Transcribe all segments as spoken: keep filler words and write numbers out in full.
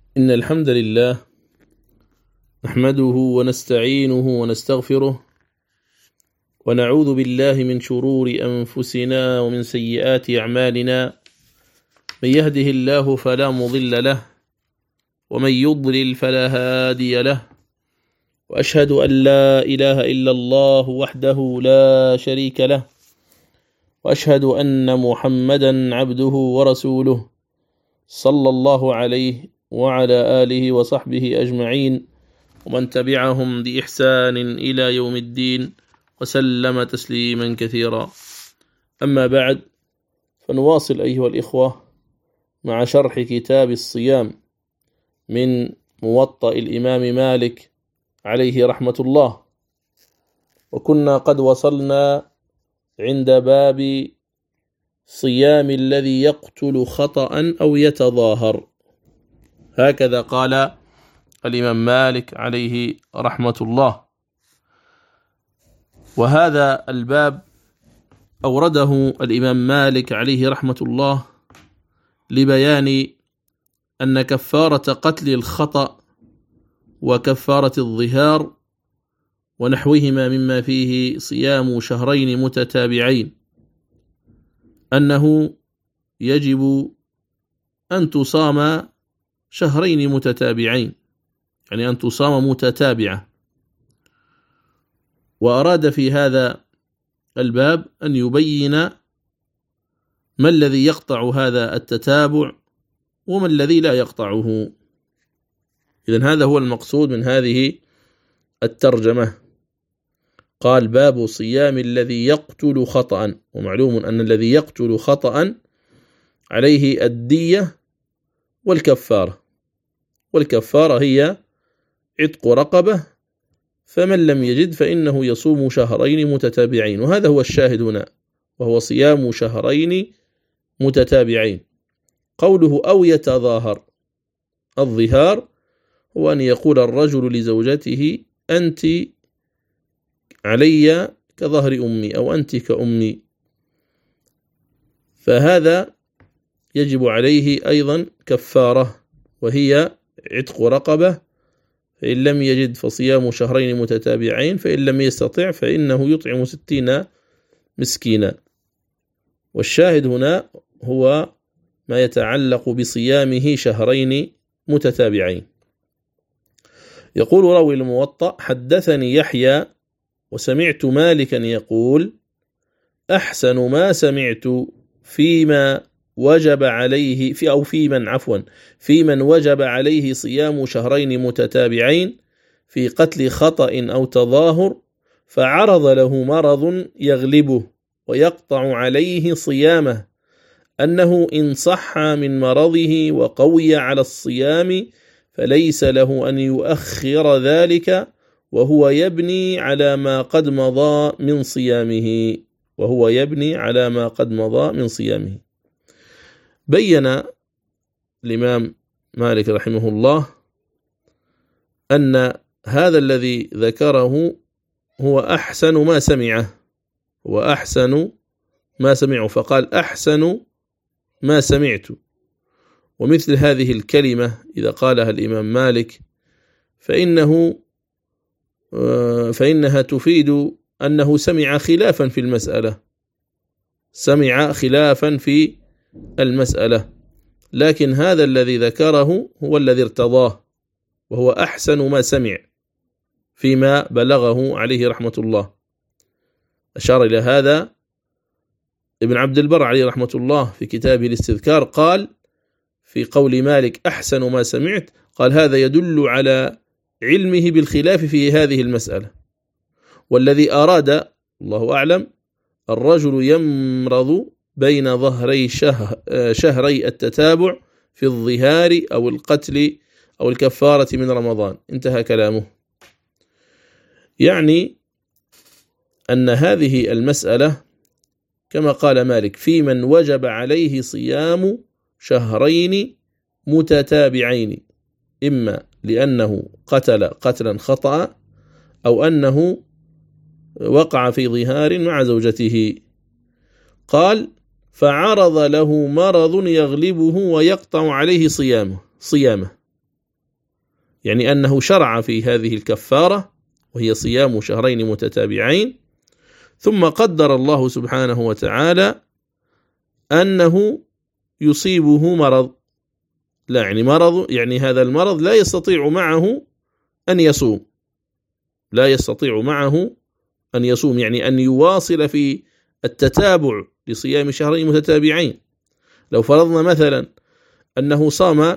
إن الحمد لله نحمده ونستعينه ونستغفره ونعوذ بالله من شرور أنفسنا ومن سيئات أعمالنا. من يهده الله فلا مضل له ومن يضلل فلا هادي له، وأشهد أن لا إله إلا الله وحده لا شريك له، وأشهد أن محمدا عبده ورسوله صلى الله عليه وعلى آله وصحبه أجمعين ومن تبعهم بإحسان إلى يوم الدين وسلم تسليما كثيرا. أما بعد، فنواصل أيها الإخوة مع شرح كتاب الصيام من موطأ الإمام مالك عليه رحمة الله، وكنا قد وصلنا عند باب صيام الذي يقتل خطأ أو يتظاهر. هكذا قال الإمام مالك عليه رحمة الله. وهذا الباب أورده الإمام مالك عليه رحمة الله لبيان أن كفارة قتل الخطأ وكفارة الظهار ونحوهما مما فيه صيام شهرين متتابعين أنه يجب أن تصام شهرين متتابعين، يعني أن تصام متتابعة. وأراد في هذا الباب أن يبين ما الذي يقطع هذا التتابع وما الذي لا يقطعه. إذن هذا هو المقصود من هذه الترجمة. قال باب صيام الذي يقتل خطأ، ومعلوم أن الذي يقتل خطأ عليه الدية والكفارة، والكفارة هي عتق رقبة، فمن لم يجد فإنه يصوم شهرين متتابعين، وهذا هو الشاهد هنا، وهو صيام شهرين متتابعين. قوله أو يتظاهر، الظهار هو أن يقول الرجل لزوجته أنت علي كظهر أمي أو أنت كأمي، فهذا يجب عليه أيضا كفارة وهي عتق رقبة، فإن لم يجد فصيام شهرين متتابعين، فإن لم يستطع فإنه يطعم ستين مسكينا. والشاهد هنا هو ما يتعلق بصيامه شهرين متتابعين. يقول راوي الموطأ حدثني يحيى وسمعت مالكا يقول أحسن ما سمعت فيما وجب عليه في أو في من عفوا في من وجب عليه صيام شهرين متتابعين في قتل خطأ أو تظاهر فعرض له مرض يغلبه ويقطع عليه صيامه، أنه إن صح من مرضه وقوي على الصيام فليس له أن يؤخر ذلك، وهو يبني على ما قد مضى من صيامه وهو يبني على ما قد مضى من صيامه. بين الإمام مالك رحمه الله أن هذا الذي ذكره هو أحسن ما سمعه، هو أحسن ما سمعه، فقال أحسن ما سمعت. ومثل هذه الكلمة إذا قالها الإمام مالك فإنه فإنها تفيد أنه سمع خلافا في المسألة، سمع خلافا في المسألة، لكن هذا الذي ذكره هو الذي ارتضاه، وهو أحسن ما سمع فيما بلغه عليه رحمة الله. أشار إلى هذا ابن عبد البر عليه رحمة الله في كتابه الاستذكار، قال في قول مالك أحسن ما سمعت، قال هذا يدل على علمه بالخلاف في هذه المسألة. والذي أراد الله أعلم الرجل يمرض بين ظهري شهر شهري التتابع في الظهار أو القتل أو الكفارة من رمضان، انتهى كلامه. يعني أن هذه المسألة كما قال مالك في من وجب عليه صيام شهرين متتابعين، إما لأنه قتل قتلا خطأ أو أنه وقع في ظهار مع زوجته. قال فعرض له مرض يغلبه ويقطع عليه صيامه صيامه يعني أنه شرع في هذه الكفارة وهي صيام شهرين متتابعين، ثم قدر الله سبحانه وتعالى أنه يصيبه مرض، لا يعني مرض يعني هذا المرض لا يستطيع معه أن يصوم، لا يستطيع معه أن يصوم، يعني أن يواصل في التتابع لصيام شهرين متتابعين. لو فرضنا مثلا أنه صام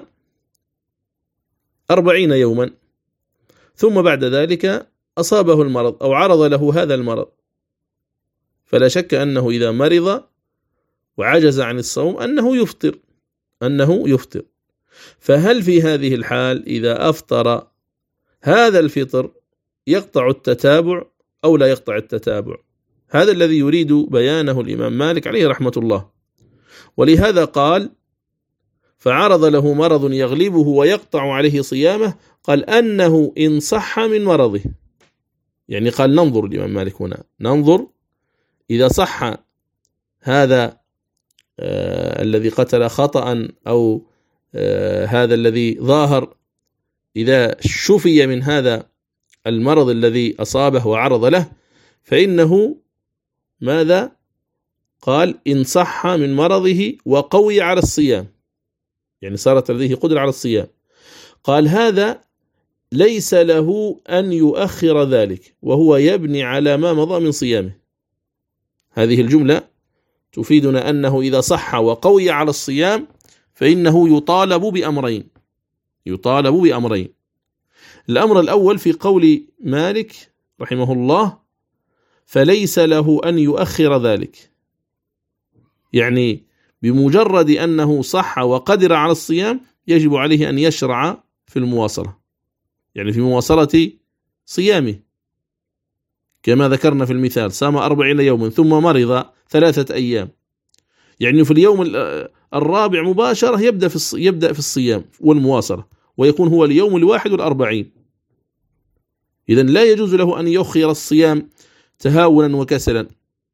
أربعين يوما ثم بعد ذلك أصابه المرض أو عرض له هذا المرض، فلا شك أنه إذا مرض وعجز عن الصوم أنه يفطر أنه يفطر فهل في هذه الحال إذا أفطر هذا الفطر يقطع التتابع أو لا يقطع التتابع؟ هذا الذي يريد بيانه الإمام مالك عليه رحمة الله. ولهذا قال فعرض له مرض يغلبه ويقطع عليه صيامه، قال أنه إن صح من مرضه، يعني قال ننظر الإمام مالك هنا ننظر إذا صح هذا آه الذي قتل خطأ أو آه هذا الذي ظاهر، إذا شفي من هذا المرض الذي أصابه وعرض له فإنه ماذا؟ قال إن صح من مرضه وقوي على الصيام، يعني صارت لديه قدرة على الصيام، قال هذا ليس له أن يؤخر ذلك وهو يبني على ما مضى من صيامه. هذه الجملة تفيدنا أنه إذا صح وقوي على الصيام فإنه يطالب بأمرين يطالب بأمرين الأمر الأول في قول مالك رحمه الله فليس له أن يؤخر ذلك، يعني بمجرد أنه صح وقدر على الصيام يجب عليه أن يشرع في المواصلة، يعني في مواصلة صيامه كما ذكرنا في المثال صام أربعين يوما ثم مرض ثلاثة أيام، يعني في اليوم الرابع مباشرة يبدأ في يبدأ في الصيام والمواصلة ويكون هو اليوم الواحد والأربعين. إذن لا يجوز له أن يؤخر الصيام تهاونا وكسلا،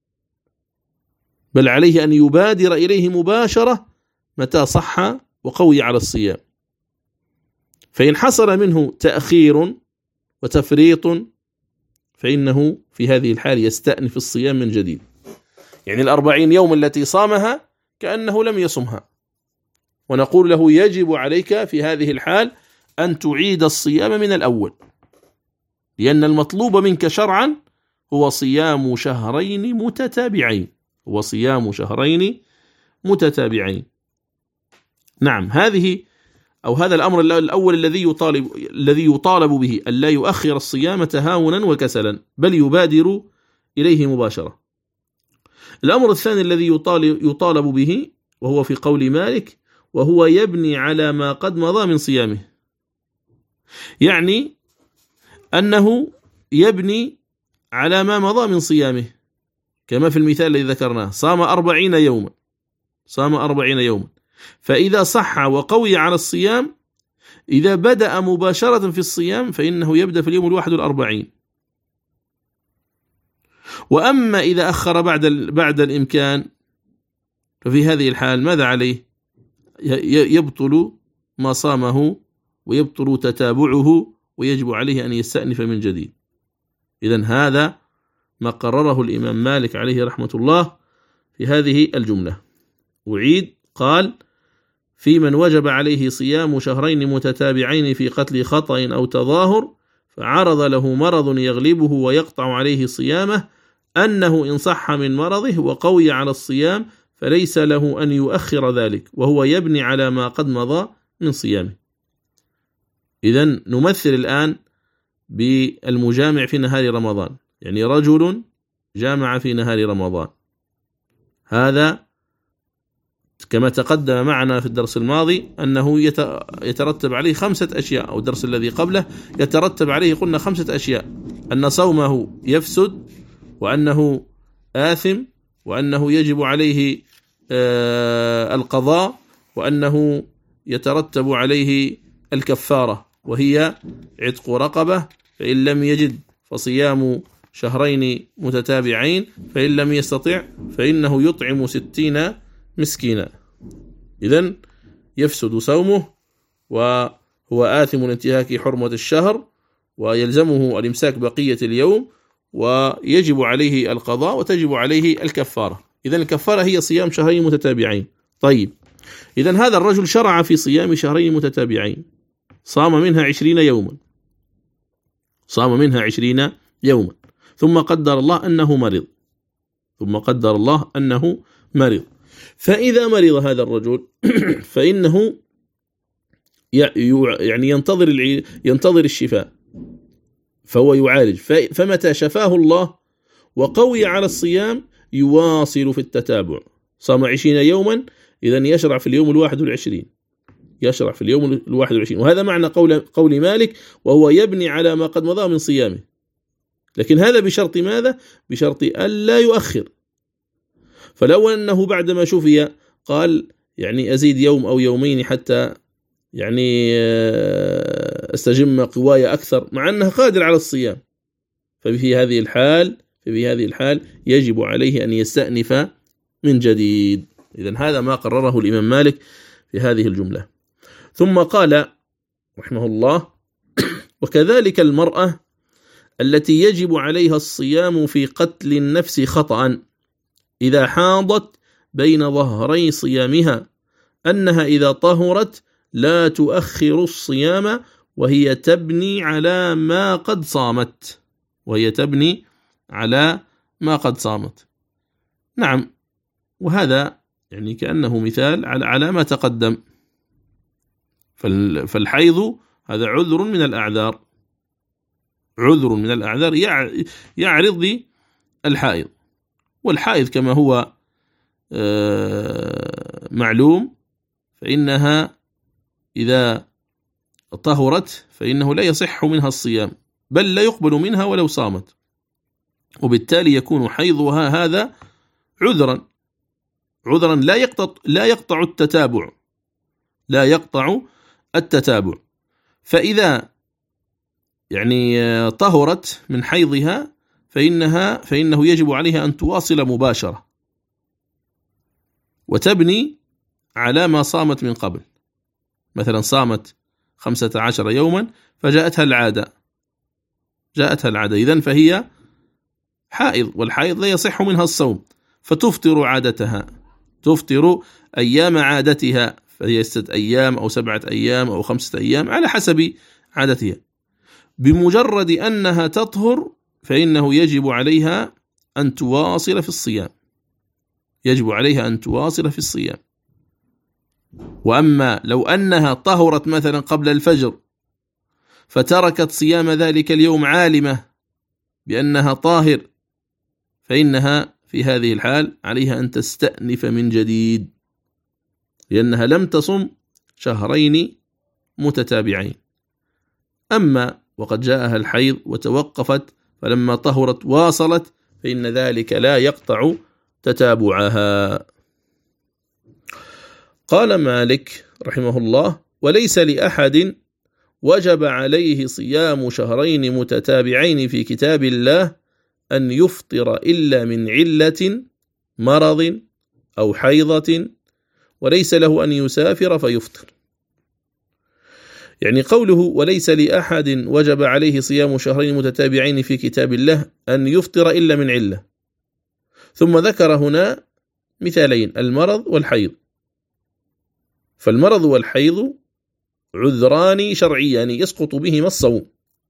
بل عليه أن يبادر إليه مباشرة متى صح وقوي على الصيام. فإن حصل منه تأخير وتفريط فإنه في هذه الحال يستأنف الصيام من جديد، يعني الأربعين يوم التي صامها كأنه لم يصمها، ونقول له يجب عليك في هذه الحال أن تعيد الصيام من الأول، لأن المطلوب منك شرعا هو صيام شهرين متتابعين هو صيام شهرين متتابعين. نعم، هذه أو هذا الأمر الأول الذي يطالب الذي يطالب به أن لا يؤخر الصيام تهاونا وكسلا بل يبادر إليه مباشرة. الأمر الثاني الذي يطالب, يطالب به وهو في قول مالك وهو يبني على ما قد مضى من صيامه، يعني أنه يبني على ما مضى من صيامه كما في المثال الذي ذكرناه صام أربعين يوما صام أربعين يوما فإذا صح وقوي على الصيام إذا بدأ مباشرة في الصيام فإنه يبدأ في اليوم الواحد والأربعين. وأما إذا أخر بعد بعد الإمكان ففي هذه الحال ماذا عليه؟ يبطل ما صامه ويبطل تتابعه ويجب عليه أن يستأنف من جديد. إذن هذا ما قرره الإمام مالك عليه رحمة الله في هذه الجملة. أعيد، قال في من وجب عليه صيام شهرين متتابعين في قتل خطأ أو تظاهر فعرض له مرض يغلبه ويقطع عليه صيامه أنه إن صح من مرضه وقوي على الصيام فليس له أن يؤخر ذلك وهو يبني على ما قد مضى من صيامه. إذن نمثل الآن بالمجامع في نهار رمضان، يعني رجل جامع في نهار رمضان، هذا كما تقدم معنا في الدرس الماضي أنه يترتب عليه خمسة أشياء، أو الدرس الذي قبله يترتب عليه قلنا خمسة أشياء: أن صومه يفسد، وأنه آثم، وأنه يجب عليه القضاء، وأنه يترتب عليه الكفارة وهي عتق رقبة، فإن لم يجد فصيام شهرين متتابعين، فإن لم يستطع فإنه يطعم ستين مسكينا. إذن يفسد صومه، هو آثم لانتهاك حرمة الشهر ويلزمه الإمساك بقية اليوم، ويجب عليه القضاء وتجب عليه الكفارة. إذن الكفارة هي صيام شهرين متتابعين. طيب، إذن هذا الرجل شرع في صيام شهرين متتابعين، صام منها عشرين يوما صام منها عشرين يوما ثم قدر الله أنه مرض ثم قدر الله أنه مرض فإذا مرض هذا الرجل فإنه يعني ينتظر ينتظر الشفاء، فهو يعالج، فمتى شفاه الله وقوي على الصيام يواصل في التتابع. صام عشرين يوما، إذن يشرع في اليوم الواحد والعشرين يشرع في اليوم الواحد والعشرين وهذا معنى قول, قول مالك، وهو يبني على ما قد مضى من صيامه، لكن هذا بشرط ماذا؟ بشرط ألا يؤخر. فلو أنه بعدما شفي قال يعني أزيد يوم أو يومين حتى يعني استجم قواي أكثر، مع أنه قادر على الصيام، ففي هذه الحال في هذه الحال يجب عليه أن يستأنف من جديد. إذن هذا ما قرره الإمام مالك في هذه الجملة. ثم قال رحمه الله: وكذلك المرأة التي يجب عليها الصيام في قتل النفس خطأ إذا حاضت بين ظهري صيامها، أنها إذا طهرت لا تؤخر الصيام وهي تبني على ما قد صامت وهي تبني على ما قد صامت. نعم، وهذا يعني كأنه مثال على على ما تقدم. فالحيض هذا عذر من الأعذار عذر من الأعذار يعرض الحائض، والحائض كما هو معلوم فإنها إذا طهرت فإنه لا يصح منها الصيام، بل لا يقبل منها ولو صامت، وبالتالي يكون حيضها هذا عذرا عذرا لا يقطع لا يقطع التتابع لا يقطع التتابع فإذا يعني طهرت من حيضها فإنها فإنه يجب عليها أن تواصل مباشرة وتبني على ما صامت من قبل. مثلا صامت خمسة عشر يوما فجاءتها العادة جاءتها العادة إذن فهي حائض، والحائض لا يصح منها الصوم، فتفطر عادتها تفطر أيام عادتها، فهي ستة أيام أو سبعة أيام أو خمسة أيام على حسب عادتها. بمجرد أنها تطهر فإنه يجب عليها أن تواصل في الصيام يجب عليها أن تواصل في الصيام. وأما لو أنها طهرت مثلا قبل الفجر فتركت صيام ذلك اليوم عالمة بأنها طاهر، فإنها في هذه الحال عليها أن تستأنف من جديد، لأنها لم تصم شهرين متتابعين. أما وقد جاءها الحيض وتوقفت فلما طهرت واصلت فإن ذلك لا يقطع تتابعها. قال مالك رحمه الله: وليس لأحد وجب عليه صيام شهرين متتابعين في كتاب الله أن يفطر إلا من علة مرض أو حيضة، وليس له أن يسافر فيفطر. يعني قوله وليس لأحد وجب عليه صيام شهرين متتابعين في كتاب الله أن يفطر إلا من علة، ثم ذكر هنا مثالين: المرض والحيض. فالمرض والحيض عذران شرعيان يسقط بهما الصوم.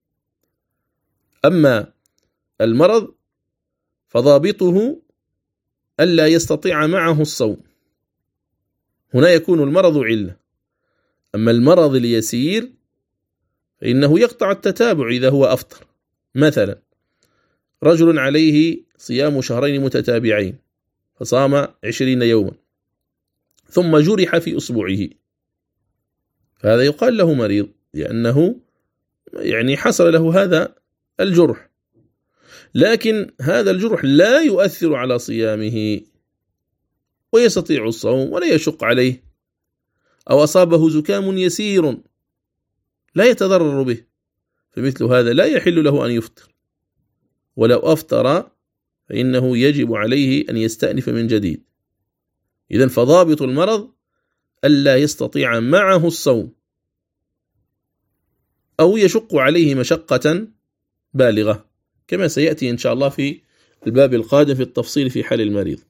أما المرض فضابطه ألا يستطيع معه الصوم، هنا يكون المرض علة. أما المرض اليسير فإنه يقطع التتابع إذا هو أفطر. مثلا رجل عليه صيام شهرين متتابعين فصام عشرين يوما ثم جرح في أصبعه، فهذا يقال له مريض لأنه يعني حصل له هذا الجرح، لكن هذا الجرح لا يؤثر على صيامه ويستطيع الصوم ولا يشق عليه. أو أصابه زكام يسير لا يتضرر به، فمثل هذا لا يحل له أن يفطر، ولو أفطر فإنه يجب عليه أن يستأنف من جديد. إذن فضابط المرض ألا يستطيع معه الصوم، أو يشق عليه مشقة بالغة، كما سيأتي إن شاء الله في الباب القادم في التفصيل في حال المريض.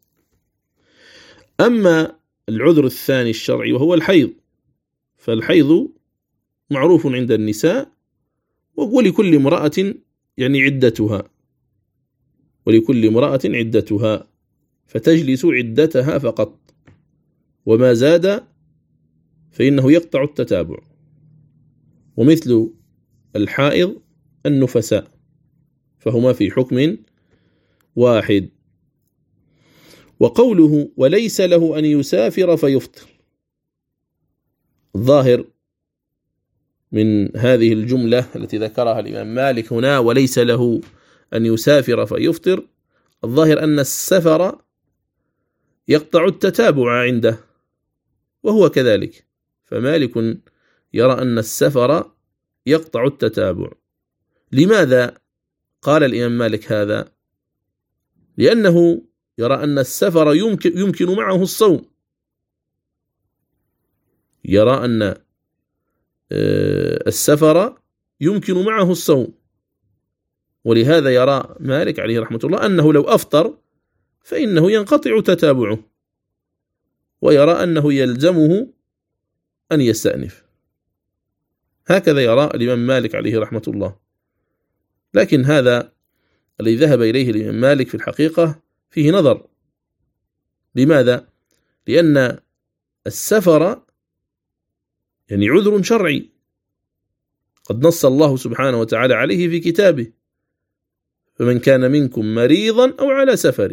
أما العذر الثاني الشرعي وهو الحيض، فالحيض معروف عند النساء، ولكل امرأة يعني عدتها، ولكل امرأة عدتها، فتجلس عدتها فقط، وما زاد فإنه يقطع التتابع. ومثل الحائض النفساء، فهما في حكم واحد. وقوله وليس له أن يسافر فيفطر، الظاهر من هذه الجملة التي ذكرها الإمام مالك هنا وليس له أن يسافر فيفطر، الظاهر أن السفر يقطع التتابع عنده، وهو كذلك، فمالك يرى أن السفر يقطع التتابع. لماذا قال الإمام مالك هذا؟ لأنه يرى أن السفر يمكن, يمكن معه الصوم، يرى أن السفر يمكن معه الصوم، ولهذا يرى مالك عليه رحمة الله أنه لو أفطر فإنه ينقطع تتابعه، ويرى أنه يلزمه أن يستأنف. هكذا يرى الإمام مالك عليه رحمة الله. لكن هذا الذي ذهب إليه الإمام مالك في الحقيقة فيه نظر. لماذا؟ لأن السفر يعني عذر شرعي قد نص الله سبحانه وتعالى عليه في كتابه، فمن كان منكم مريضا أو على سفر،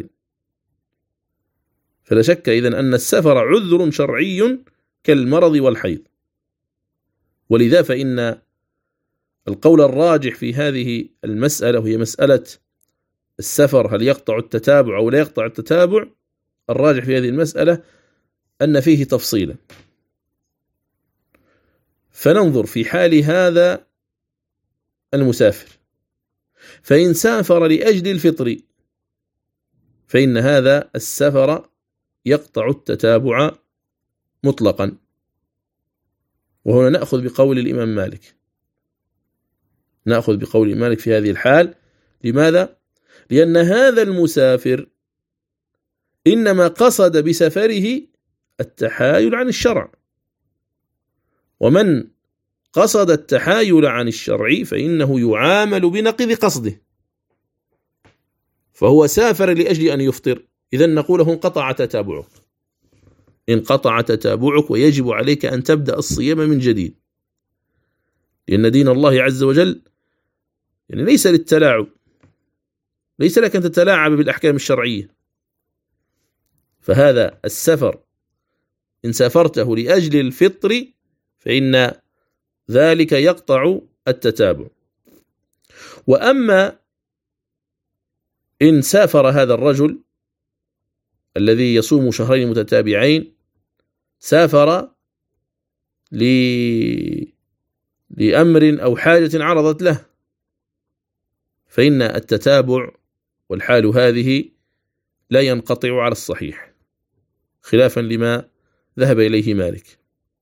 فلا شك إذن أن السفر عذر شرعي كالمرض والحيض. ولذا فإن القول الراجح في هذه المسألة، وهي مسألة السفر هل يقطع التتابع أو لا يقطع التتابع، الراجح في هذه المسألة أن فيه تفصيلا. فننظر في حال هذا المسافر، فإن سافر لأجل الفطر فإن هذا السفر يقطع التتابع مطلقا. وهنا نأخذ بقول الإمام مالك، نأخذ بقول مالك في هذه الحال. لماذا؟ لأن هذا المسافر إنما قصد بسفره التحايل عن الشرع، ومن قصد التحايل عن الشرع فإنه يعامل بنقيض قصده، فهو سافر لأجل أن يفطر، إذن نقول له انقطع تتابعك، انقطع تتابعك ويجب عليك أن تبدأ الصيام من جديد، لأن دين الله عز وجل يعني ليس للتلاعب، ليس لك أن تتلاعب بالأحكام الشرعية. فهذا السفر إن سافرته لأجل الفطر فإن ذلك يقطع التتابع. وأما إن سافر هذا الرجل الذي يصوم شهرين متتابعين، سافر ل... لأمر أو حاجة عرضت له، فإن التتابع والحال هذه لا ينقطع على الصحيح، خلافا لما ذهب إليه مالك.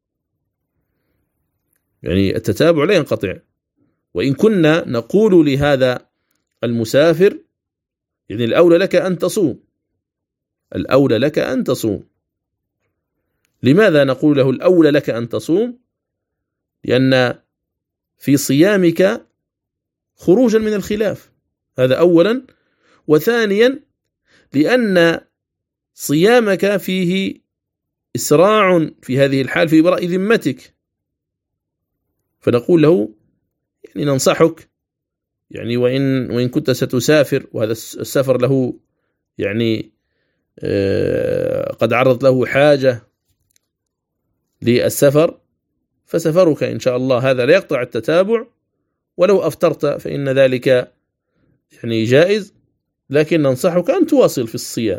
يعني التتابع لا ينقطع، وإن كنا نقول لهذا المسافر يعني الأولى لك أن تصوم، الأولى لك أن تصوم. لماذا نقول له الأولى لك أن تصوم؟ لأن في صيامك خروجا من الخلاف، هذا أولا. وثانيا لأن صيامك فيه إسراع في هذه الحال في إبراء ذمتك، فنقول له يعني ننصحك يعني وإن وإن كنت ستسافر وهذا السفر له يعني آه قد عرض له حاجة للسفر، فسفرك إن شاء الله هذا لا يقطع التتابع، ولو أفطرت فإن ذلك يعني جائز، لكن ننصحك أن تواصل في الصيام،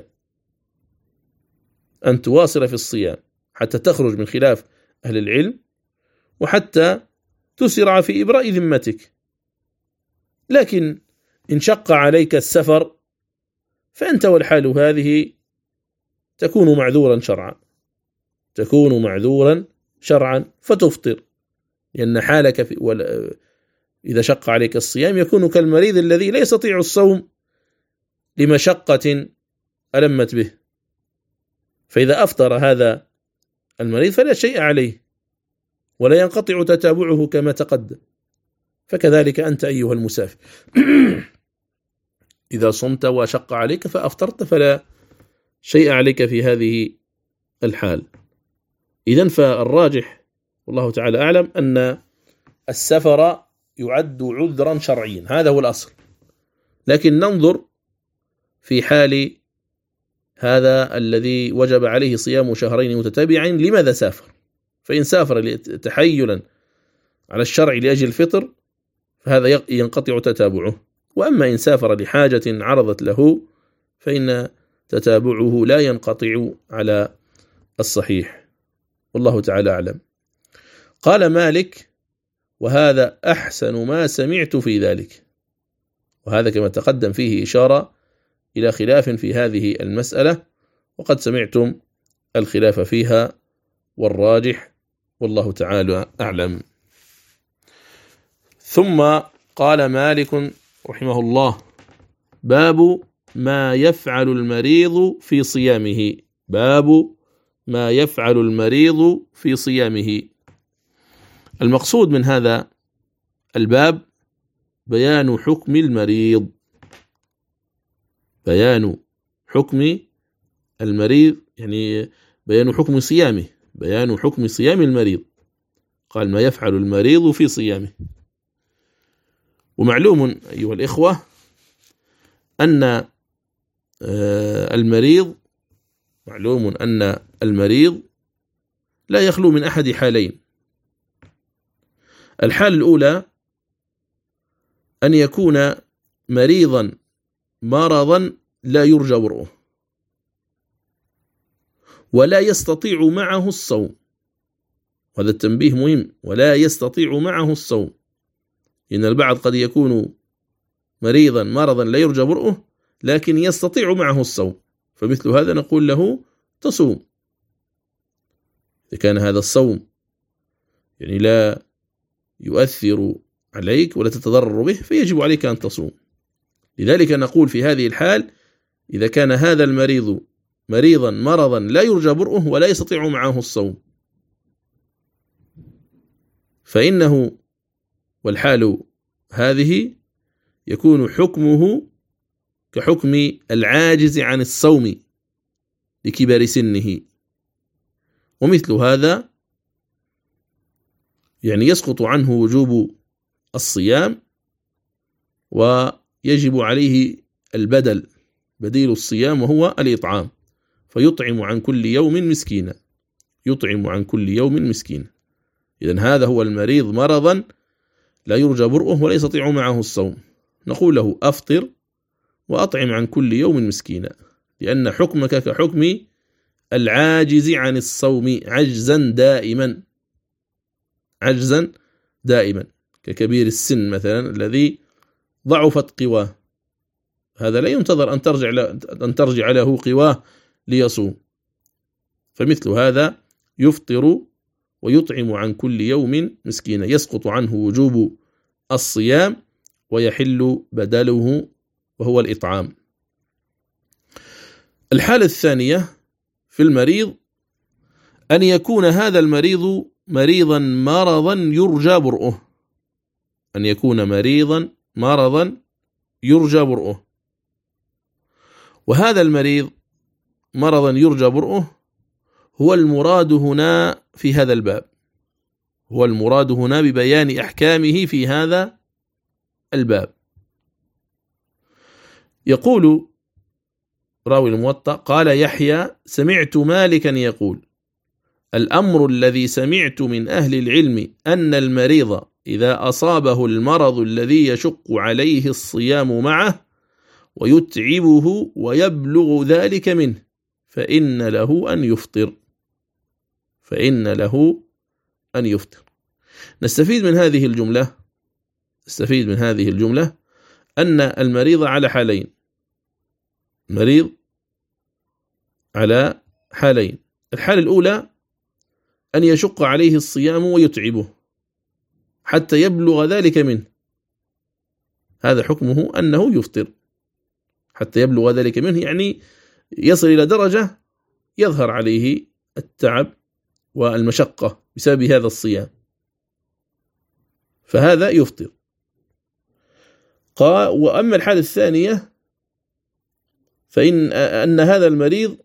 أن تواصل في الصيام حتى تخرج من خلاف أهل العلم، وحتى تسرع في إبراء ذمتك. لكن إن شق عليك السفر فأنت والحال هذه تكون معذورا شرعا، تكون معذورا شرعا فتفطر، لأن حالك في إذا شق عليك الصيام يكون كالمريض الذي لا يستطيع الصوم لمشقة ألمت به، فإذا أفطر هذا المريض فلا شيء عليه ولا ينقطع تتابعه كما تقدم. فكذلك أنت أيها المسافر إذا صمت وشق عليك فأفطرت فلا شيء عليك في هذه الحال. إذن فالراجح والله تعالى أعلم أن السفر يعد عذرا شرعيا، هذا هو الأصل. لكن ننظر في حال هذا الذي وجب عليه صيام شهرين متتابعين لماذا سافر. فإن سافر تحيلا على الشرع لأجل الفطر فهذا ينقطع تتابعه، وأما إن سافر لحاجة عرضت له فإن تتابعه لا ينقطع على الصحيح، والله تعالى أعلم. قال مالك: وهذا أحسن ما سمعت في ذلك. وهذا كما تقدم فيه إشارة إلى خلاف في هذه المسألة، وقد سمعتم الخلاف فيها، والراجح والله تعالى أعلم. ثم قال مالك رحمه الله: باب ما يفعل المريض في صيامه. باب ما يفعل المريض في صيامه. المقصود من هذا الباب بيان حكم المريض، بيان حكم المريض يعني بيان حكم صيامه، بيان حكم صيام المريض. قال: ما يفعل المريض في صيامه. ومعلوم أيها الإخوة أن المريض معلوم أن المريض لا يخلو من أحد حالين. الحال الأولى أن يكون مريضا مرضا لا يرجى برؤه ولا يستطيع معه الصوم، وهذا التنبيه مهم، ولا يستطيع معه الصوم، إن البعض قد يكون مريضا مرضا لا يرجى برؤه لكن يستطيع معه الصوم، فمثل هذا نقول له تصوم إذا كان هذا الصوم يعني لا يؤثر عليك ولا تتضرر به فيجب عليك أن تصوم. لذلك نقول في هذه الحال إذا كان هذا المريض مريضا مرضا لا يرجى برؤه ولا يستطيع معه الصوم فإنه والحال هذه يكون حكمه كحكم العاجز عن الصوم لكبر سنه، ومثل هذا يعني يسقط عنه وجوب الصيام ويجب عليه البدل بديل الصيام وهو الإطعام، فيطعم عن كل يوم مسكينا، يطعم عن كل يوم مسكينا. إذن هذا هو المريض مرضا لا يرجى برؤه ولا يستطيع معه الصوم، نقول له أفطر وأطعم عن كل يوم مسكينا، لأن حكمك كحكم العاجز عن الصوم عجزا دائما، عجزا دائما ككبير السن مثلا الذي ضعفت قواه، هذا لا ينتظر أن ترجع أن ترجع له قواه ليصوم، فمثل هذا يفطر ويطعم عن كل يوم مسكينا، يسقط عنه وجوب الصيام ويحل بدله وهو الإطعام. الحالة الثانية في المريض أن يكون هذا المريض مريضا مرضا يرجى برؤه، أن يكون مريضا مرضا يرجى برؤه، وهذا المريض مرضا يرجى برؤه هو المراد هنا في هذا الباب، هو المراد هنا ببيان أحكامه في هذا الباب. يقول راوي الموطأ: قال يحيى: سمعت مالكا يقول: الأمر الذي سمعت من أهل العلم أن المريض إذا أصابه المرض الذي يشق عليه الصيام معه ويتعبه ويبلغ ذلك منه فإن له أن يفطر، فإن له أن يفطر. نستفيد من هذه الجملة نستفيد من هذه الجملة أن المريض على حالين، المريض على حالين. الحالة الأولى أن يشق عليه الصيام ويتعبه حتى يبلغ ذلك منه، هذا حكمه أنه يفطر حتى يبلغ ذلك منه، يعني يصل إلى درجة يظهر عليه التعب والمشقة بسبب هذا الصيام، فهذا يفطر. قال: وأما الحالة الثانية فإن أن هذا المريض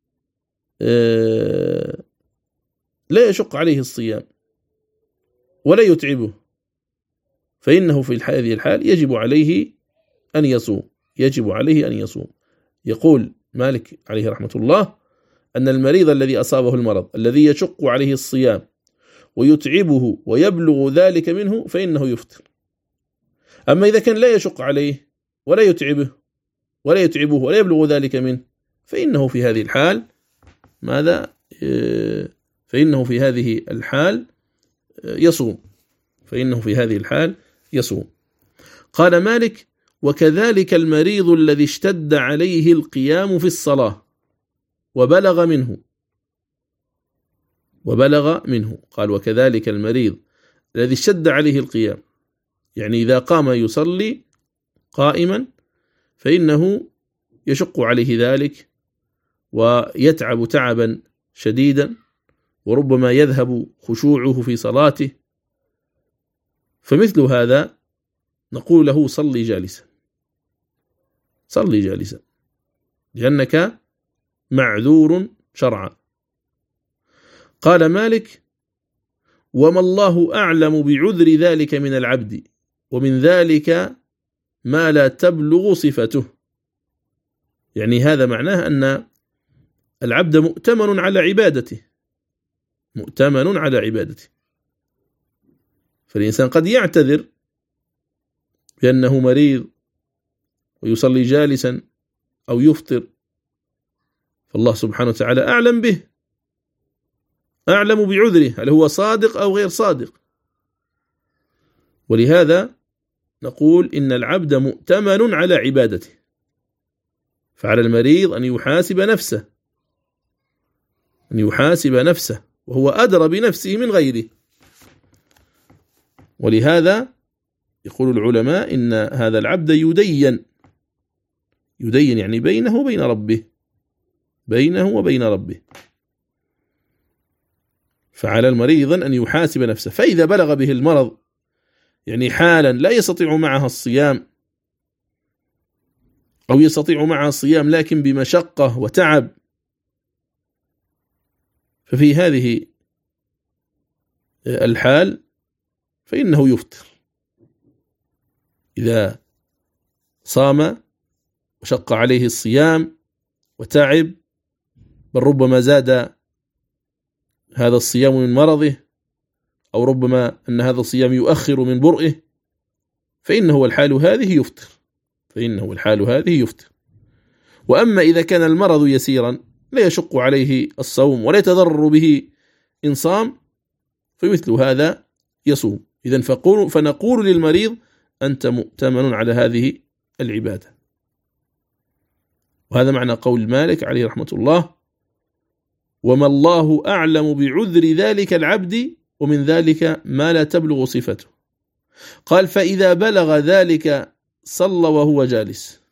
لا يشق عليه الصيام ولا يتعبه، فإنه في هذه الحال يجب عليه أن يصوم يجب عليه أن يصوم. يقول مالك عليه رحمة الله أن المريض الذي أصابه المرض الذي يشق عليه الصيام ويتعبه ويبلغ ذلك منه فإنه يفطر. أما إذا كان لا يشق عليه ولا يتعبه ولا يتعبه ولا يبلغ ذلك منه فإنه في هذه الحال ماذا؟ فإنه في هذه الحال يصوم فإنه في هذه الحال يصوم. قال مالك: وكذلك المريض الذي اشتد عليه القيام في الصلاة وبلغ منه وبلغ منه قال: وكذلك المريض الذي اشتد عليه القيام، يعني إذا قام يصلي قائما فإنه يشق عليه ذلك ويتعب تعبا شديدا، وربما يذهب خشوعه في صلاته، فمثل هذا نقول له: صلي جالسا صلي جالسا لأنك معذور شرعا. قال مالك: وما الله أعلم بعذر ذلك من العبد، ومن ذلك ما لا تبلغ صفته. يعني هذا معناه أن العبد مؤتمن على عبادته مؤتمن على عبادته فالإنسان قد يعتذر بأنه مريض ويصلي جالسا أو يفطر، فالله سبحانه وتعالى أعلم به، أعلم بعذره، هل هو صادق أو غير صادق. ولهذا نقول إن العبد مؤتمن على عبادته، فعلى المريض أن يحاسب نفسه أن يحاسب نفسه وهو أدرى بنفسه من غيره. ولهذا يقول العلماء إن هذا العبد يدين يدين يعني بينه وبين ربه بينه وبين ربه فعلى المريض أن يحاسب نفسه. فإذا بلغ به المرض يعني حالا لا يستطيع معها الصيام، أو يستطيع معها الصيام لكن بمشقة وتعب، ففي هذه الحال فإنه يفطر. إذا صام وشق عليه الصيام وتعب، بل ربما زاد هذا الصيام من مرضه، أو ربما أن هذا الصيام يؤخر من برئه، فإنه الحال هذه يفطر فإنه الحال هذه يفطر. وأما إذا كان المرض يسيرا لا يشق عليه الصوم ولا يتضرر به إن صام، فمثل هذا يصوم. إذن فنقول للمريض: أنت مؤتمن على هذه العبادة. وهذا معنى قول مالك عليه رحمة الله: وما الله أعلم بعذر ذلك العبد، ومن ذلك ما لا تبلغ صفته. قال: فإذا بلغ ذلك صلى وهو جالس.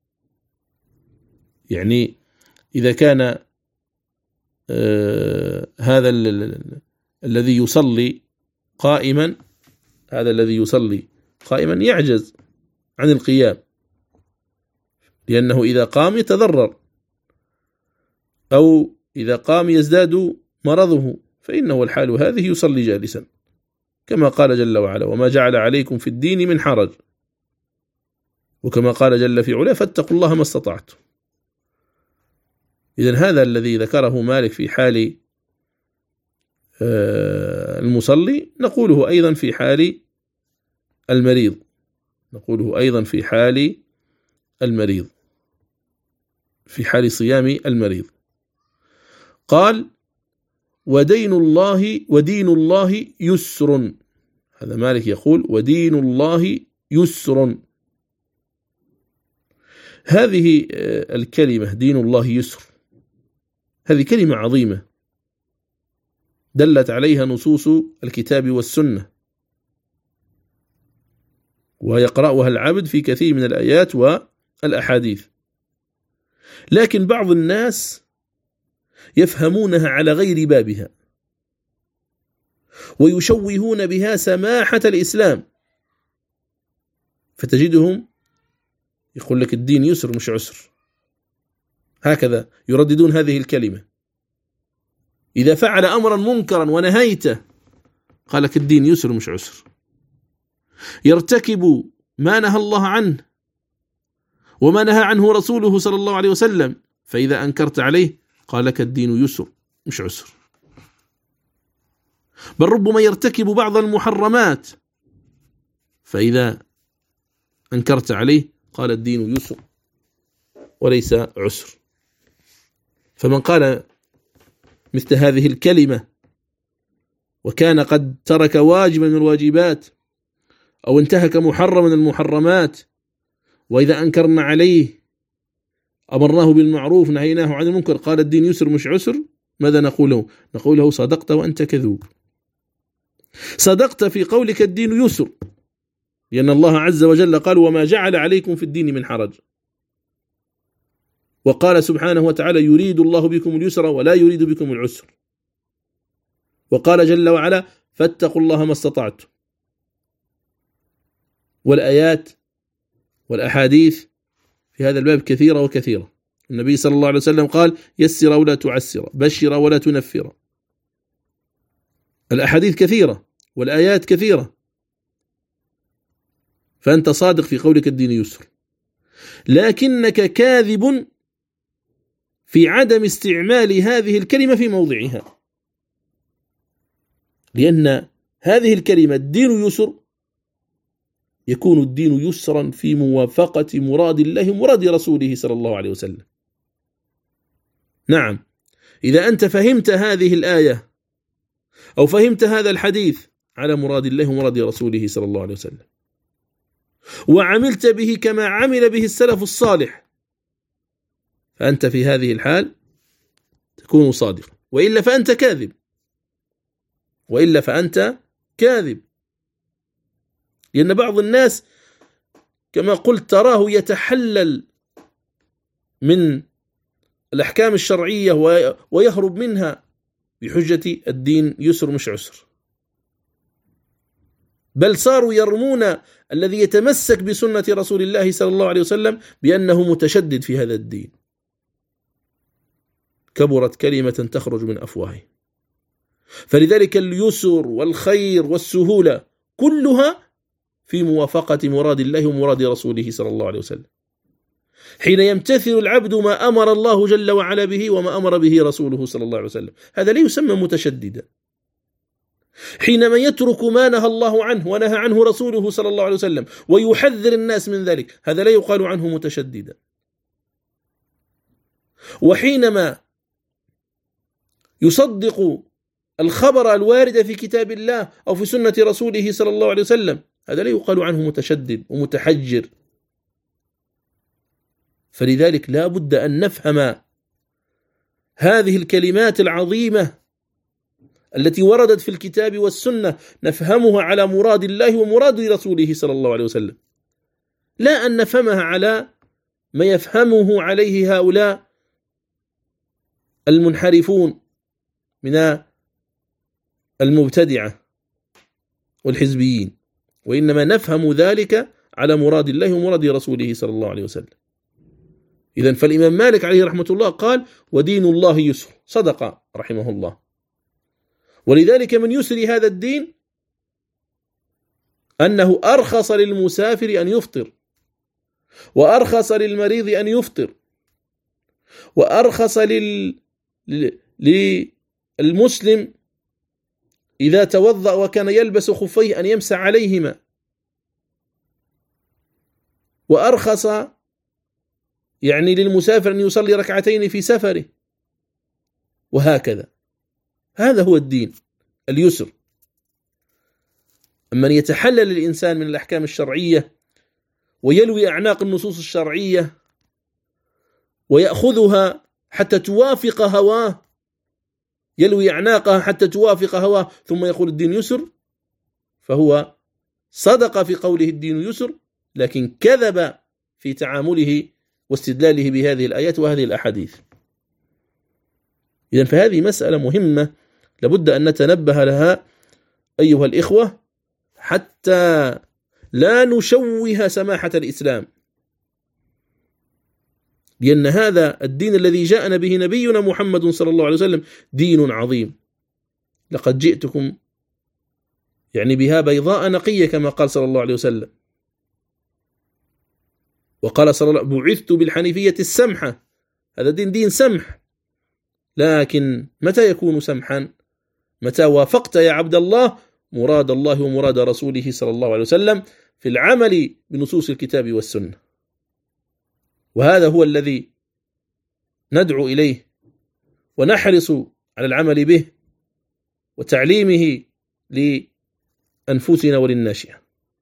يعني إذا كان آه هذا الذي يصلي قائما هذا الذي يصلي قائما يعجز عن القيام، لأنه إذا قام يتضرر، أو إذا قام يزداد مرضه، فإنه الحال هذه يصلي جالسا، كما قال جل وعلا: وما جعل عليكم في الدين من حرج، وكما قال جل في علاه: فاتقوا الله ما استطعتم. إذن هذا الذي ذكره مالك في حال المصلي نقوله أيضا في حال المريض نقوله أيضا في حال المريض في حال صيام المريض. قال: ودين الله ودين الله يسر. هذا مالك يقول: ودين الله يسر. هذه الكلمة دين الله يسر هذه كلمة عظيمة دلت عليها نصوص الكتاب والسنة، ويقرأها العبد في كثير من الآيات والأحاديث. لكن بعض الناس يفهمونها على غير بابها ويشوهون بها سماحة الإسلام، فتجدهم يقول لك الدين يسر مش عسر، هكذا يرددون هذه الكلمة. إذا فعل أمرا منكرا ونهيته قال لك الدين يسر مش عسر. يرتكب ما نهى الله عنه وما نهى عنه رسوله صلى الله عليه وسلم، فإذا أنكرت عليه قال لك الدين يسر مش عسر. بل ربما يرتكب بعض المحرمات، فإذا أنكرت عليه قال الدين يسر وليس عسر. فمن قال مثل هذه الكلمة وكان قد ترك واجبا من الواجبات أو انتهك محرما من المحرمات، وإذا أنكرنا عليه أمرناه بالمعروف نهيناه عن المنكر قال الدين يسر مش عسر، ماذا نقوله؟ نقوله صدقت وأنت كذوب. صدقت في قولك الدين يسر، لأن الله عز وجل قال وما جعل عليكم في الدين من حرج، وقال سبحانه وتعالى يريد الله بكم اليسر ولا يريد بكم العسر، وقال جل وعلا فاتقوا الله ما استطعتم. والآيات والأحاديث في هذا الباب كثيرة وكثيرة. النبي صلى الله عليه وسلم قال يسر ولا تعسر، بشر ولا تنفر. الأحاديث كثيرة والآيات كثيرة، فأنت صادق في قولك الدين يسر، لكنك كاذب في عدم استعمال هذه الكلمة في موضعها، لأن هذه الكلمة الدين يسر يكون الدين يسرا في موافقة مراد الله ومراد رسوله صلى الله عليه وسلم. نعم، إذا أنت فهمت هذه الآية أو فهمت هذا الحديث على مراد الله ومراد رسوله صلى الله عليه وسلم وعملت به كما عمل به السلف الصالح، فأنت في هذه الحال تكون صادقا، وإلا فأنت كاذب، وإلا فأنت كاذب. لأن بعض الناس كما قلت تراه يتحلل من الأحكام الشرعية ويهرب منها بحجة الدين يسر مش عسر، بل صاروا يرمون الذي يتمسك بسنة رسول الله صلى الله عليه وسلم بأنه متشدد في هذا الدين. كبرت كلمة تخرج من أفواههم. فلذلك اليسر والخير والسهولة كلها في موافقة مراد الله ومراد رسوله صلى الله عليه وسلم. حين يمتثل العبد ما أمر الله جل وعلا به وما أمر به رسوله صلى الله عليه وسلم، هذا لا يسمى متشددا. حينما يترك ما نهى الله عنه ونهى عنه رسوله صلى الله عليه وسلم ويحذر الناس من ذلك، هذا لا يقال عنه متشددا. وحينما يصدق الخبر الوارد في كتاب الله أو في سنة رسوله صلى الله عليه وسلم، هذا لا يقال عنه متشدد ومتحجر. فلذلك لا بد أن نفهم هذه الكلمات العظيمة التي وردت في الكتاب والسنة، نفهمها على مراد الله ومراد رسوله صلى الله عليه وسلم، لا أن نفهمها على ما يفهمه عليه هؤلاء المنحرفون من المبتدعة والحزبيين، وإنما نفهم ذلك على مراد الله ومراد رسوله صلى الله عليه وسلم. إذن فالإمام مالك عليه رحمة الله قال ودين الله يسر، صدق رحمه الله. ولذلك من يسر هذا الدين أنه أرخص للمسافر أن يفطر، وأرخص للمريض أن يفطر، وأرخص لل... للمسلم إذا توضأ وكان يلبس خفيه أن يمسح عليهما، وأرخص يعني للمسافر أن يصلي ركعتين في سفره، وهكذا. هذا هو الدين اليسر. أما أن يتحلل الإنسان من الأحكام الشرعية ويلوي أعناق النصوص الشرعية ويأخذها حتى توافق هواه، يلوي أعناقها حتى توافق هواه ثم يقول الدين يسر، فهو صدق في قوله الدين يسر، لكن كذب في تعامله واستدلاله بهذه الآيات وهذه الأحاديث. إذن فهذه مسألة مهمة لابد أن نتنبه لها أيها الإخوة، حتى لا نشوه سماحة الإسلام، لأن هذا الدين الذي جاءنا به نبينا محمد صلى الله عليه وسلم دين عظيم. لقد جئتكم يعني بها بيضاء نقية كما قال صلى الله عليه وسلم، وقال صلى الله عليه وسلم بعثت بالحنيفية السمحة. هذا دين دين سمح، لكن متى يكون سمحا؟ متى وافقت يا عبد الله مراد الله ومراد رسوله صلى الله عليه وسلم في العمل بنصوص الكتاب والسنة. وهذا هو الذي ندعو إليه ونحرص على العمل به وتعليمه لأنفسنا وللناشئة.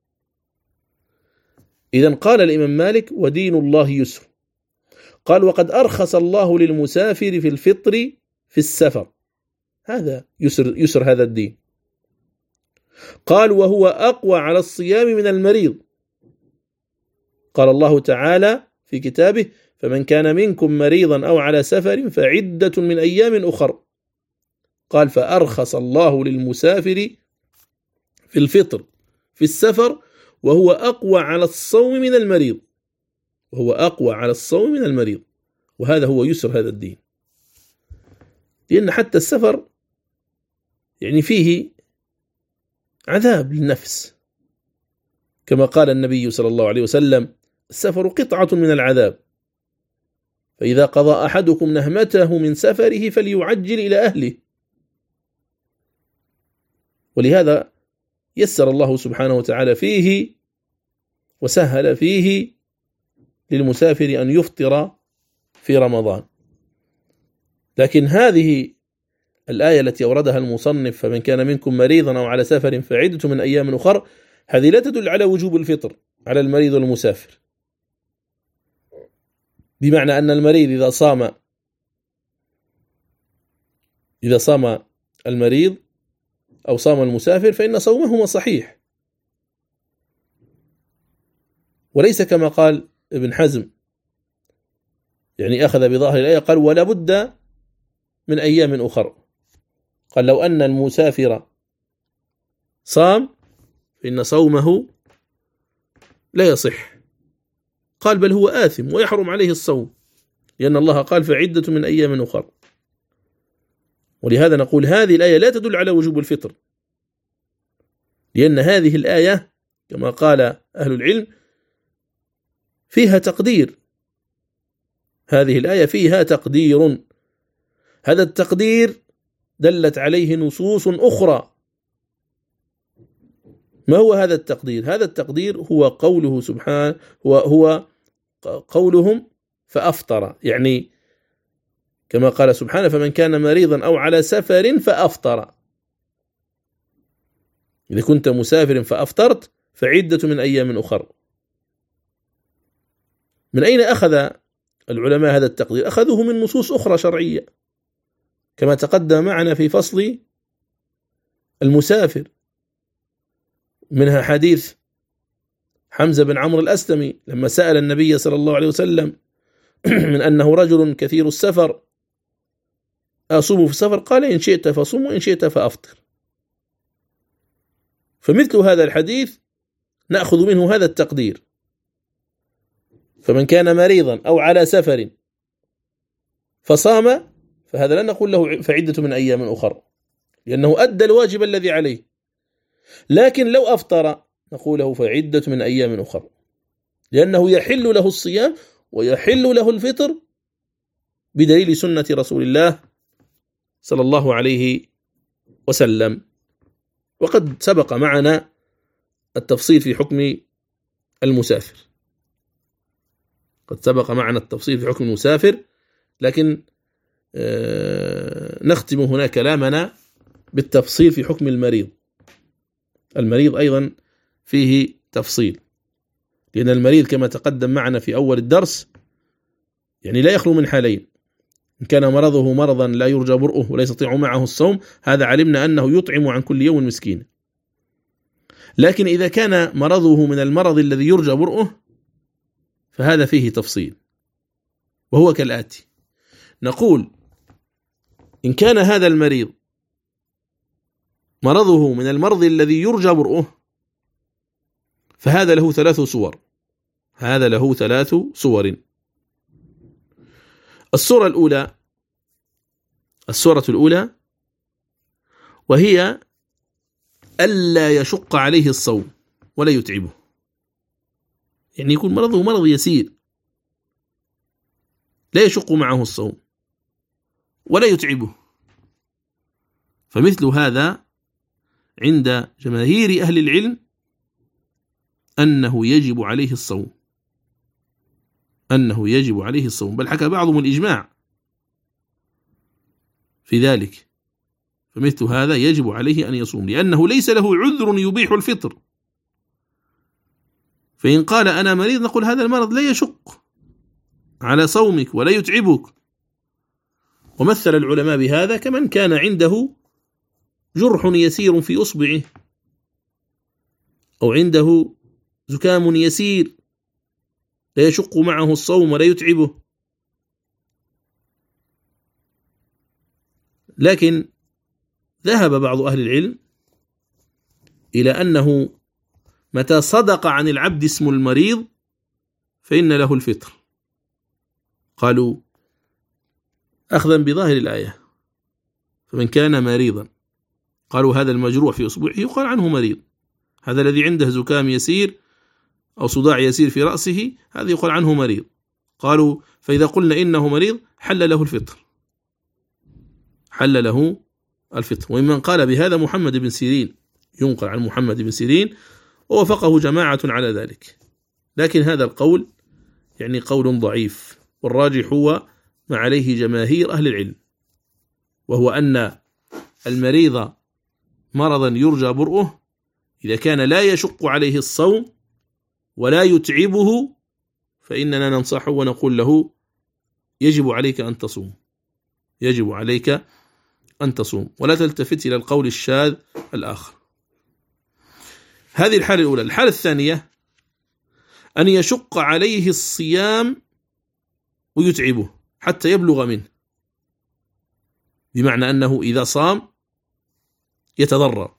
إذن قال الإمام مالك ودين الله يسر. قال وقد أرخص الله للمسافر في الفطر في السفر، هذا يسر, يسر هذا الدين. قال وهو أقوى على الصيام من المريض. قال الله تعالى في كتابه فمن كان منكم مريضا أو على سفر فعدة من أيام أخر. قال فأرخص الله للمسافر في الفطر في السفر وهو أقوى على الصوم من المريض، وهو أقوى على الصوم من المريض. وهذا هو يسر هذا الدين، لأن حتى السفر يعني فيه عذاب للنفس، كما قال النبي صلى الله عليه وسلم السفر قطعة من العذاب، فإذا قضى أحدكم نهمته من سفره فليعجل إلى أهله. ولهذا يسر الله سبحانه وتعالى فيه وسهل فيه للمسافر أن يفطر في رمضان. لكن هذه الآية التي أوردها المصنف فمن كان منكم مريضا أو على سفر فعدة من أيام أخر، هذه لا تدل على وجوب الفطر على المريض والمسافر، بمعنى أن المريض إذا صام إذا صام المريض أو صام المسافر فإن صومهما صحيح، وليس كما قال ابن حزم يعني أخذ بظاهر الآية قال ولا بد من أيام أخر. قال لو أن المسافر صام فإن صومه لا يصح، قال بل هو آثم ويحرم عليه الصوم، لأن الله قال فعدة من أيام أخر. ولهذا نقول هذه الآية لا تدل على وجوب الفطر، لأن هذه الآية كما قال أهل العلم فيها تقدير، هذه الآية فيها تقدير، هذا التقدير دلت عليه نصوص أخرى. ما هو هذا التقدير؟ هذا التقدير هو قوله سبحانه هو, هو قولهم فأفطر، يعني كما قال سبحانه فمن كان مريضا أو على سفر فأفطر. إذا كنت مسافر فأفطرت فعدة من أيام أخر. من أين أخذ العلماء هذا التقدير؟ أخذوه من نصوص أخرى شرعية كما تقدم معنا في فصل المسافر، منها حديث حمزة بن عمرو الأسلمي لما سأل النبي صلى الله عليه وسلم من أنه رجل كثير السفر أصوم في السفر؟ قال إن شئت فصوم وإن شئت فأفطر. فمثل هذا الحديث نأخذ منه هذا التقدير، فمن كان مريضا أو على سفر فصام فهذا لا نقول له فعدة من أيام أخر، لأنه أدى الواجب الذي عليه. لكن لو أفطر نقول له فعدة من أيام أخر، لأنه يحل له الصيام ويحل له الفطر بدليل سنة رسول الله صلى الله عليه وسلم. وقد سبق معنا التفصيل في حكم المسافر، قد سبق معنا التفصيل في حكم المسافر، لكن نختم هنا كلامنا بالتفصيل في حكم المريض. المريض أيضا فيه تفصيل، لأن المريض كما تقدم معنا في أول الدرس يعني لا يخلو من حالين: إن كان مرضه مرضا لا يرجى برؤه ولا يستطيع معه الصوم، هذا علمنا أنه يطعم عن كل يوم مسكين. لكن إذا كان مرضه من المرض الذي يرجى برؤه فهذا فيه تفصيل، وهو كالآتي: نقول إن كان هذا المريض مرضه من المرض الذي يرجى برؤه فهذا له ثلاث صور هذا له ثلاث صور. الصورة الأولى الصورة الأولى وهي ألا يشق عليه الصوم ولا يتعبه، يعني يكون مرضه مرض يسير لا يشق معه الصوم ولا يتعبه، فمثل هذا عند جماهير أهل العلم أنه يجب عليه الصوم أنه يجب عليه الصوم بل حكى بعضهم الإجماع في ذلك، فمثل هذا يجب عليه أن يصوم لأنه ليس له عذر يبيح الفطر. فإن قال أنا مريض نقول هذا المرض لا يشق على صومك ولا يتعبك. ومثل العلماء بهذا كمن كان عنده جرح يسير في أصبعه أو عنده زكام يسير لا يشق معه الصوم ولا يتعبه. لكن ذهب بعض أهل العلم إلى أنه متى صدق عن العبد اسم المريض فإن له الفطر. قالوا أخذا بظاهر الآية فمن كان مريضا، قالوا هذا المجروح في أصبعه يقال عنه مريض، هذا الذي عنده زكام يسير أو صداع يسير في رأسه هذا يقال عنه مريض. قالوا فإذا قلنا إنه مريض حل له الفطر حل له الفطر. وممن قال بهذا محمد بن سيرين، ينقل عن محمد بن سيرين ووافقه جماعة على ذلك، لكن هذا القول يعني قول ضعيف، والراجح هو ما عليه جماهير أهل العلم، وهو أن المريض مرضا يرجى برؤه إذا كان لا يشق عليه الصوم ولا يتعبه فإننا ننصحه ونقول له يجب عليك أن تصوم يجب عليك أن تصوم ولا تلتفت إلى القول الشاذ الآخر. هذه الحالة الأولى. الحالة الثانية أن يشق عليه الصيام ويتعبه حتى يبلغ منه، بمعنى أنه إذا صام يتضرر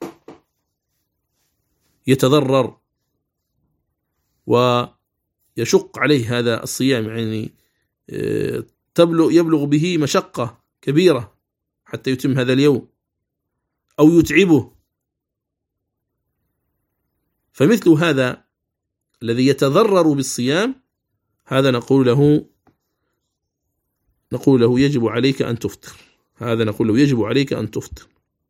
يتضرر ويشق عليه هذا الصيام، يعني تبلغ يبلغ به مشقة كبيرة حتى يتم هذا اليوم أو يتعبه. فمثل هذا الذي يتضرر بالصيام هذا نقول له نقول له يجب عليك أن تفطر هذا نقول له يجب عليك أن تفطر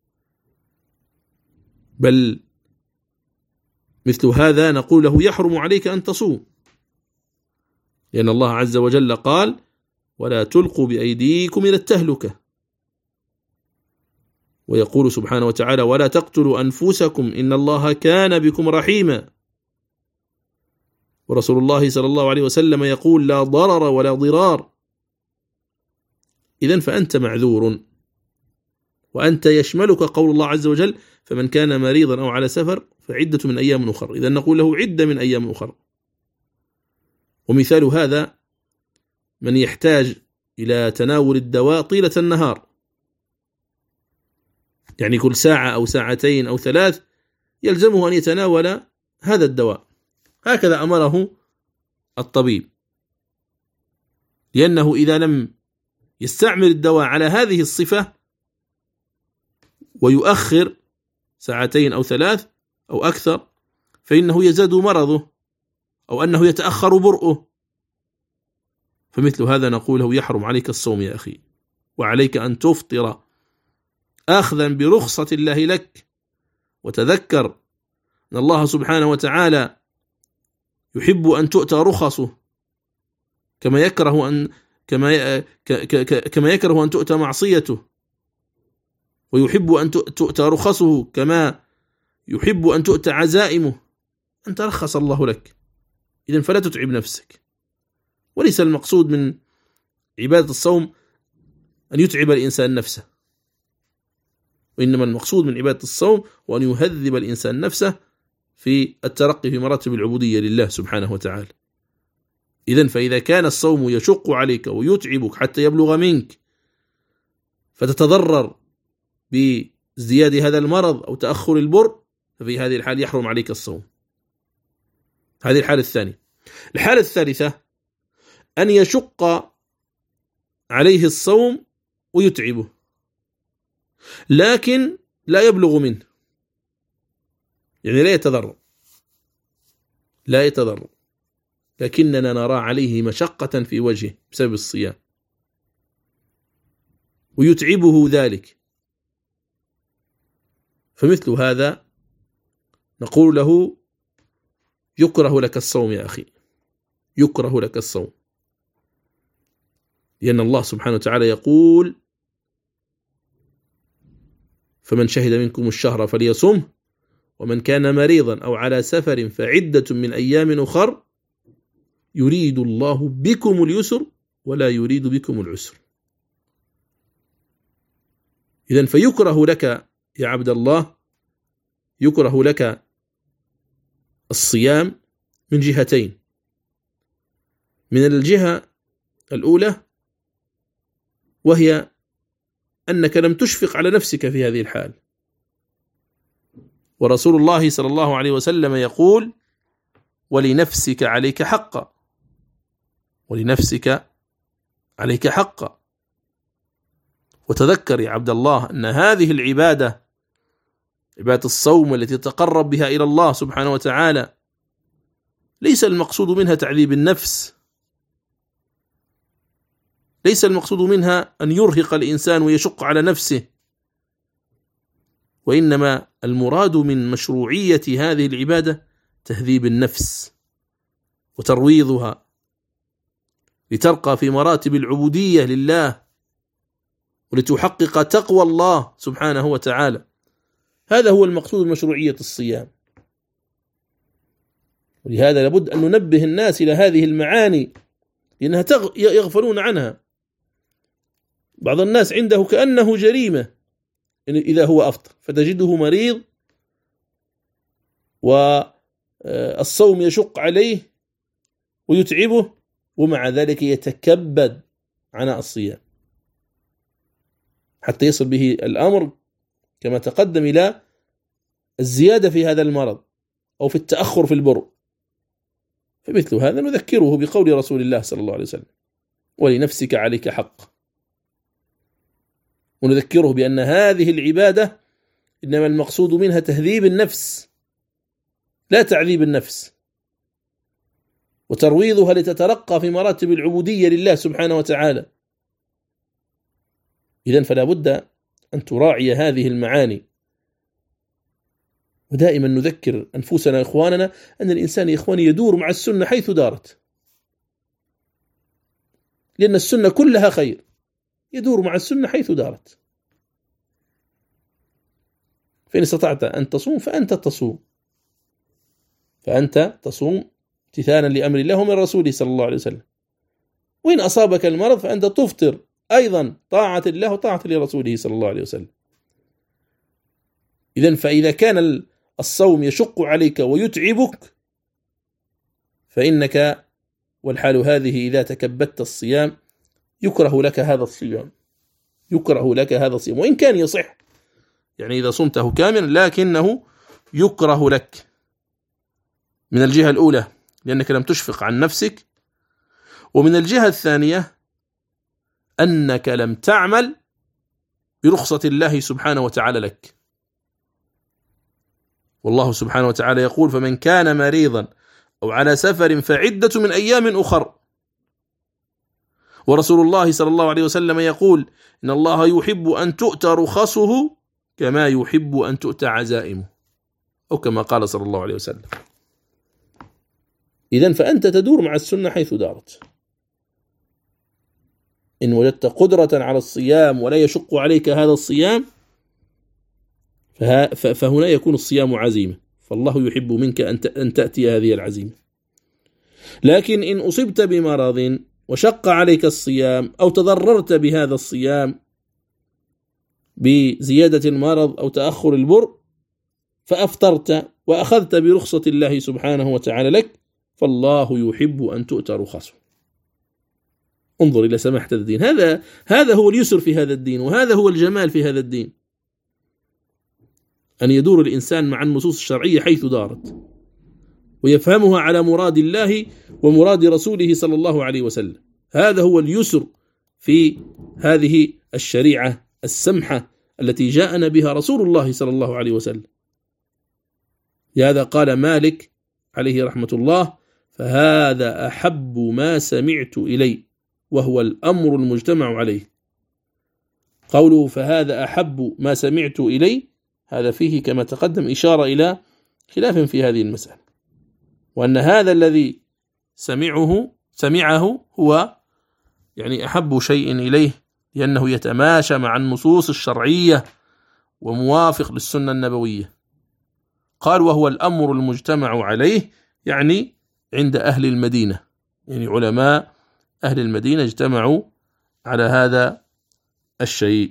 بل مثل هذا نقول له يحرم عليك أن تصوم، لأن الله عز وجل قال ولا تلقوا بأيديكم إلى التهلكة، ويقول سبحانه وتعالى ولا تقتلوا أنفسكم إن الله كان بكم رحيما، ورسول الله صلى الله عليه وسلم يقول لا ضرر ولا ضرار. إذن فأنت معذور، وأنت يشملك قول الله عز وجل فمن كان مريضا أو على سفر فعدة من أيام أخر، إذن نقول له عدة من أيام أخر. ومثال هذا من يحتاج إلى تناول الدواء طيلة النهار، يعني كل ساعة أو ساعتين أو ثلاث يلزمه أن يتناول هذا الدواء، هكذا أمره الطبيب، لأنه إذا لم يستعمل الدواء على هذه الصفة ويؤخر ساعتين أو ثلاث أو أكثر فإنه يزداد مرضه أو أنه يتأخر برؤه. فمثل هذا نقوله يحرم عليك الصوم يا أخي، وعليك أن تفطر أخذا برخصة الله لك. وتذكر أن الله سبحانه وتعالى يحب أن تؤتى رخصه كما يكره أن كما كما يكره أن تؤتى معصيته، ويحب أن تؤتى رخصه كما يحب أن تؤتى عزائمه. أنت رخص الله لك، إذن فلا تتعب نفسك. وليس المقصود من عبادة الصوم أن يتعب الإنسان نفسه، وإنما المقصود من عبادة الصوم هو أن يهذب الإنسان نفسه في الترقي في مراتب العبودية لله سبحانه وتعالى. إذن فإذا كان الصوم يشق عليك ويتعبك حتى يبلغ منك فتتضرر بازدياد هذا المرض أو تأخر البر، ففي هذه الحال يحرم عليك الصوم. هذه الحالة الثانية. الحالة الثالثة أن يشق عليه الصوم ويتعبه لكن لا يبلغ منه، يعني لا يتضرر لا يتضرر لكننا نرى عليه مشقة في وجهه بسبب الصيام ويتعبه ذلك، فمثل هذا نقول له يكره لك الصوم يا أخي، يكره لك الصوم، لأن الله سبحانه وتعالى يقول فمن شهد منكم الشهر فليصمه ومن كان مريضا أو على سفر فعدة من أيام أخر يريد الله بكم اليسر ولا يريد بكم العسر. إذن فيكره لك يا عبد الله، يكره لك الصيام من جهتين. من الجهة الأولى وهي أنك لم تشفق على نفسك في هذه الحال، ورسول الله صلى الله عليه وسلم يقول ولنفسك عليك حقا، ولنفسك عليك حقا. وتذكر يا عبد الله أن هذه العبادة، عبادة الصوم التي تقرب بها إلى الله سبحانه وتعالى، ليس المقصود منها تعذيب النفس، ليس المقصود منها أن يرهق الإنسان ويشق على نفسه، وإنما المراد من مشروعية هذه العبادة تهذيب النفس وترويضها لترقى في مراتب العبودية لله ولتحقق تقوى الله سبحانه وتعالى. هذا هو المقصود من مشروعية الصيام. ولهذا لابد أن ننبه الناس إلى هذه المعاني لأنها يغفلون عنها. بعض الناس عنده كأنه جريمة إذا هو أفطر، فتجده مريض والصوم يشق عليه ويتعبه ومع ذلك يتكبد عناء الصيام حتى يصل به الأمر كما تقدم إلى الزيادة في هذا المرض أو في التأخر في البر. فمثل هذا نذكره بقول رسول الله صلى الله عليه وسلم ولنفسك عليك حق، ونذكره بأن هذه العبادة إنما المقصود منها تهذيب النفس لا تعذيب النفس، وترويضها لتترقى في مراتب العبودية لله سبحانه وتعالى. إذن فلا بد أن تراعي هذه المعاني، ودائما نذكر أنفسنا إخواننا أن الإنسان يا إخواني يدور مع السنة حيث دارت، لأن السنة كلها خير، يدور مع السنة حيث دارت. فإن استطعت أن تصوم فأنت تصوم، فأنت تصوم امتثالا لأمر الله ومن رسوله صلى الله عليه وسلم. وإن أصابك المرض فأنت تفطر أيضا طاعة الله وطاعة لرسوله صلى الله عليه وسلم. إذن فإذا كان الصوم يشق عليك ويتعبك فإنك والحال هذه إذا تكبدت الصيام يكره لك هذا الصيام، يكره لك هذا الصيام وإن كان يصح، يعني إذا صمته كاملا لكنه يكره لك من الجهة الأولى لأنك لم تشفق عن نفسك، ومن الجهة الثانية أنك لم تعمل برخصة الله سبحانه وتعالى لك. والله سبحانه وتعالى يقول فمن كان مريضا أو على سفر فعدة من أيام أخر. ورسول الله صلى الله عليه وسلم يقول إن الله يحب أن تؤتى رخصه كما يحب أن تؤتى عزائمه، أو كما قال صلى الله عليه وسلم. إذن فأنت تدور مع السنة حيث دارت. إن وجدت قدرة على الصيام ولا يشق عليك هذا الصيام فهنا يكون الصيام عزيمة، فالله يحب منك أن تأتي هذه العزيمة. لكن إن أصبت بمرض وشق عليك الصيام أو تضررت بهذا الصيام بزيادة المرض أو تأخر البر فأفطرت وأخذت برخصة الله سبحانه وتعالى لك، فالله يحب أن تؤتى رخصه. انظر إلى سماحة الدين. هذا هذا هو اليسر في هذا الدين، وهذا هو الجمال في هذا الدين، أن يدور الإنسان مع النصوص الشرعية حيث دارت، ويفهمها على مراد الله ومراد رسوله صلى الله عليه وسلم. هذا هو اليسر في هذه الشريعة السمحة التي جاءنا بها رسول الله صلى الله عليه وسلم. لهذا قال مالك عليه رحمة الله: فهذا أحب ما سمعت إلي، وهو الأمر المجتمع عليه. قوله فهذا أحب ما سمعت إلي، هذا فيه كما تقدم إشارة إلى خلاف في هذه المسألة، وأن هذا الذي سمعه سمعه هو يعني أحب شيء إليه، لأنه يتماشى مع النصوص الشرعية وموافق للسنة النبوية. قال وهو الأمر المجتمع عليه، يعني عند أهل المدينة، يعني علماء أهل المدينة اجتمعوا على هذا الشيء.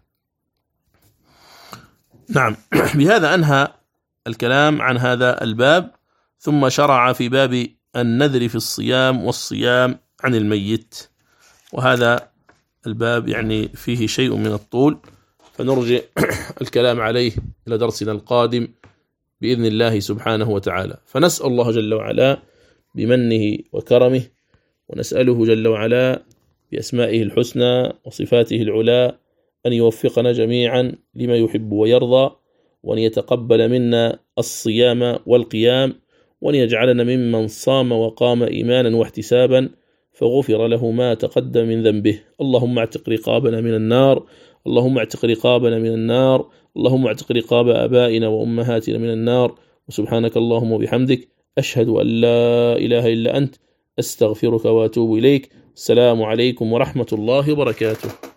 نعم. بهذا أنهى الكلام عن هذا الباب، ثم شرع في باب النذر في الصيام والصيام عن الميت، وهذا الباب يعني فيه شيء من الطول، فنرجع الكلام عليه إلى درسنا القادم بإذن الله سبحانه وتعالى. فنسأل الله جل وعلا بمنه وكرمه، ونسأله جل وعلا بأسمائه الحسنى وصفاته العلى أن يوفقنا جميعا لما يحب ويرضى، وأن يتقبل منا الصيام والقيام، وأن يجعلنا ممن صام وقام إيمانا واحتسابا فغفر له ما تقدم من ذنبه. اللهم اعتق رقابنا من النار، اللهم اعتق رقابنا من النار، اللهم اعتق رقاب آبائنا وأمهاتنا من النار. وسبحانك اللهم وبحمدك، أشهد أن لا إله إلا أنت، أستغفرك وأتوب إليك. السلام عليكم ورحمة الله وبركاته.